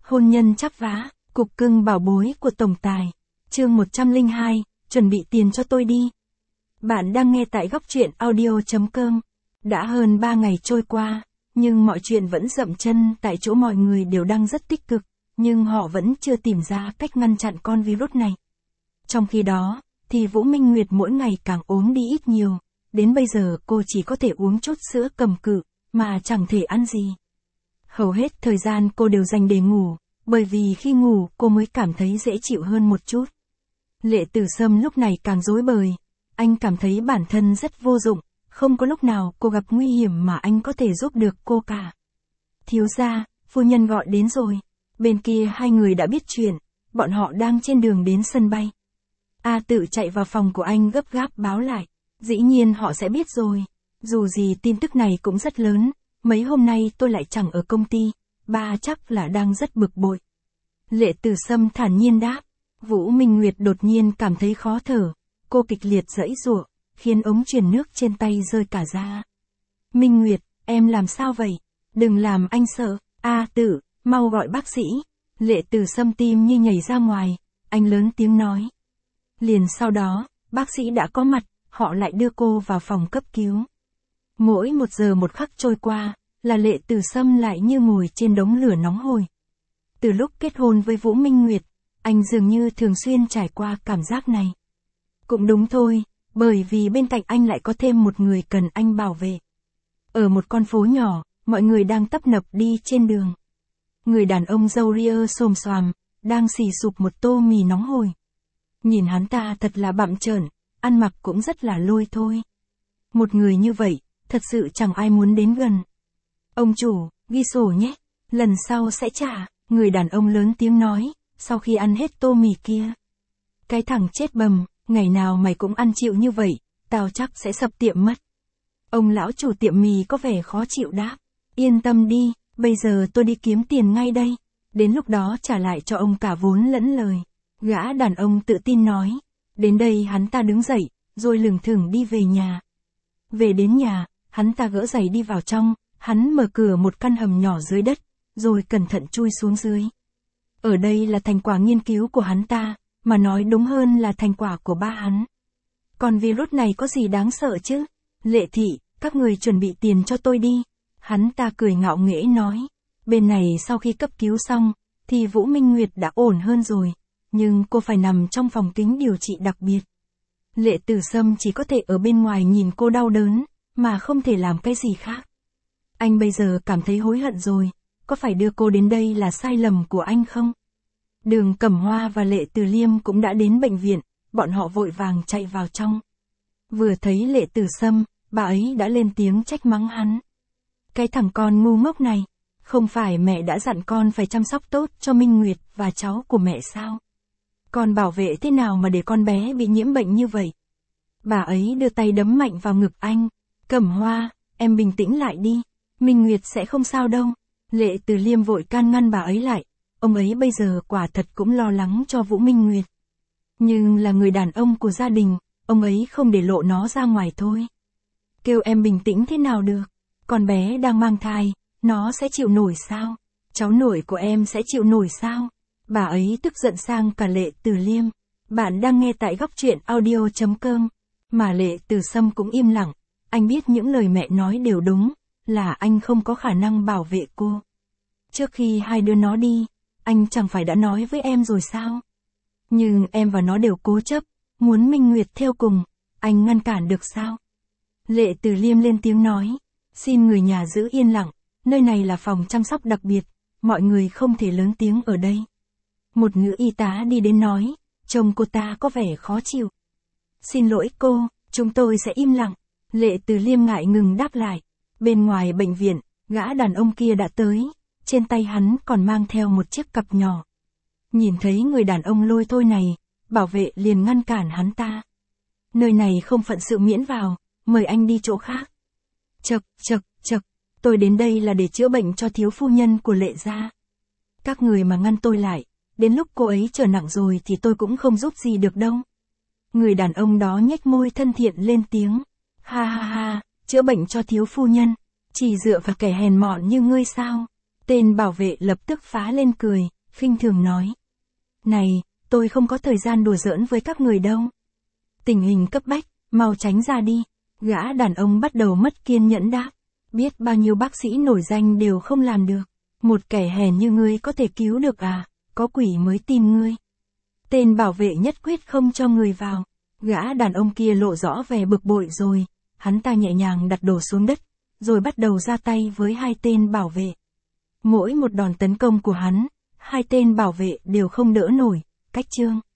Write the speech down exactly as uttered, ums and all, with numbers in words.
Hôn nhân chắp vá, cục cưng bảo bối của tổng tài. Chương một trăm lẻ hai, chuẩn bị tiền cho tôi đi. Bạn đang nghe tại góc truyện audio chấm com. Đã hơn ba ngày trôi qua, nhưng mọi chuyện vẫn dậm chân tại chỗ, mọi người đều đang rất tích cực, nhưng họ vẫn chưa tìm ra cách ngăn chặn con virus này. Trong khi đó, thì Vũ Minh Nguyệt mỗi ngày càng ốm đi ít nhiều, đến bây giờ cô chỉ có thể uống chút sữa cầm cự, mà chẳng thể ăn gì. Hầu hết thời gian cô đều dành để ngủ, bởi vì khi ngủ cô mới cảm thấy dễ chịu hơn một chút. Lệ Tử Sâm lúc này càng rối bời, anh cảm thấy bản thân rất vô dụng, không có lúc nào cô gặp nguy hiểm mà anh có thể giúp được cô cả. Thiếu gia, phu nhân gọi đến rồi. Bên kia hai người đã biết chuyện, bọn họ đang trên đường đến sân bay. A Tự chạy vào phòng của anh gấp gáp báo lại, dĩ nhiên họ sẽ biết rồi. Dù gì tin tức này cũng rất lớn, mấy hôm nay tôi lại chẳng ở công ty, ba chắc là đang rất bực bội. Lệ Tử Sâm thản nhiên đáp. Vũ Minh Nguyệt đột nhiên cảm thấy khó thở, cô kịch liệt giãy giụa, khiến ống truyền nước trên tay rơi cả ra. Minh Nguyệt, em làm sao vậy? Đừng làm anh sợ. A Tự, mau gọi bác sĩ. Lệ Tử Sâm tim như nhảy ra ngoài, anh lớn tiếng nói. Liền sau đó, bác sĩ đã có mặt, họ lại đưa cô vào phòng cấp cứu. Mỗi một giờ một khắc trôi qua, là Lệ Tử Sâm lại như ngồi trên đống lửa nóng hổi. Từ lúc kết hôn với Vũ Minh Nguyệt, anh dường như thường xuyên trải qua cảm giác này. Cũng đúng thôi, bởi vì bên cạnh anh lại có thêm một người cần anh bảo vệ. Ở một con phố nhỏ, mọi người đang tấp nập đi trên đường. Người đàn ông râu ria xồm xoàm, đang xì sụp một tô mì nóng hổi. Nhìn hắn ta thật là bặm trợn, ăn mặc cũng rất là lôi thôi. Một người như vậy, thật sự chẳng ai muốn đến gần. Ông chủ, ghi sổ nhé, lần sau sẽ trả, người đàn ông lớn tiếng nói, sau khi ăn hết tô mì kia. Cái thằng chết bầm, ngày nào mày cũng ăn chịu như vậy, tao chắc sẽ sập tiệm mất. Ông lão chủ tiệm mì có vẻ khó chịu đáp, yên tâm đi, bây giờ tôi đi kiếm tiền ngay đây, đến lúc đó trả lại cho ông cả vốn lẫn lời. Gã đàn ông tự tin nói, đến đây hắn ta đứng dậy, rồi lững thững đi về nhà. Về đến nhà, hắn ta gỡ giày đi vào trong, hắn mở cửa một căn hầm nhỏ dưới đất, rồi cẩn thận chui xuống dưới. Ở đây là thành quả nghiên cứu của hắn ta, mà nói đúng hơn là thành quả của ba hắn. Còn virus này có gì đáng sợ chứ? Lệ thị, các người chuẩn bị tiền cho tôi đi. Hắn ta cười ngạo nghễ nói. Bên này sau khi cấp cứu xong, thì Vũ Minh Nguyệt đã ổn hơn rồi, nhưng cô phải nằm trong phòng kính điều trị đặc biệt. Lệ Tử Sâm chỉ có thể ở bên ngoài nhìn cô đau đớn, mà không thể làm cái gì khác. Anh bây giờ cảm thấy hối hận rồi, có phải đưa cô đến đây là sai lầm của anh không? Đường Cẩm Hoa và Lệ Từ Liêm cũng đã đến bệnh viện, bọn họ vội vàng chạy vào trong. Vừa thấy Lệ Tử Sâm, bà ấy đã lên tiếng trách mắng hắn. Cái thằng con ngu ngốc này, không phải mẹ đã dặn con phải chăm sóc tốt cho Minh Nguyệt và cháu của mẹ sao? Con bảo vệ thế nào mà để con bé bị nhiễm bệnh như vậy? Bà ấy đưa tay đấm mạnh vào ngực anh. Cẩm Hoa, em bình tĩnh lại đi, Minh Nguyệt sẽ không sao đâu. Lệ Từ Liêm vội can ngăn bà ấy lại. Ông ấy bây giờ quả thật cũng lo lắng cho Vũ Minh Nguyệt. Nhưng là người đàn ông của gia đình, ông ấy không để lộ nó ra ngoài thôi. Kêu em bình tĩnh thế nào được? Con bé đang mang thai, nó sẽ chịu nổi sao? Cháu nội của em sẽ chịu nổi sao? Bà ấy tức giận sang cả Lệ Từ Liêm. Bạn đang nghe tại góc truyện audio chấm com. Mà Lệ Tử Sâm cũng im lặng. Anh biết những lời mẹ nói đều đúng, là anh không có khả năng bảo vệ cô. Trước khi hai đứa nó đi, anh chẳng phải đã nói với em rồi sao? Nhưng em và nó đều cố chấp, muốn Minh Nguyệt theo cùng, anh ngăn cản được sao? Lệ Từ Liêm lên tiếng nói, xin người nhà giữ yên lặng, nơi này là phòng chăm sóc đặc biệt, mọi người không thể lớn tiếng ở đây. Một nữ y tá đi đến nói, chồng cô ta có vẻ khó chịu. Xin lỗi cô, chúng tôi sẽ im lặng. Lệ Từ Liêm ngại ngừng đáp lại. Bên ngoài bệnh viện, gã đàn ông kia đã tới, trên tay hắn còn mang theo một chiếc cặp nhỏ. Nhìn thấy người đàn ông lôi thôi này, bảo vệ liền ngăn cản hắn ta. Nơi này không phận sự miễn vào, mời anh đi chỗ khác. Chậc, chậc, chậc, tôi đến đây là để chữa bệnh cho thiếu phu nhân của Lệ gia. Các người mà ngăn tôi lại, đến lúc cô ấy trở nặng rồi thì tôi cũng không giúp gì được đâu. Người đàn ông đó nhếch môi thân thiện lên tiếng. Ha ha ha, chữa bệnh cho thiếu phu nhân, chỉ dựa vào kẻ hèn mọn như ngươi sao? Tên bảo vệ lập tức phá lên cười, khinh thường nói. Này, tôi không có thời gian đùa giỡn với các người đâu. Tình hình cấp bách, mau tránh ra đi. Gã đàn ông bắt đầu mất kiên nhẫn đáp. Biết bao nhiêu bác sĩ nổi danh đều không làm được. Một kẻ hèn như ngươi có thể cứu được à, có quỷ mới tìm ngươi. Tên bảo vệ nhất quyết không cho người vào. Gã đàn ông kia lộ rõ vẻ bực bội rồi. Hắn ta nhẹ nhàng đặt đồ xuống đất, rồi bắt đầu ra tay với hai tên bảo vệ. Mỗi một đòn tấn công của hắn, hai tên bảo vệ đều không đỡ nổi. Cách chương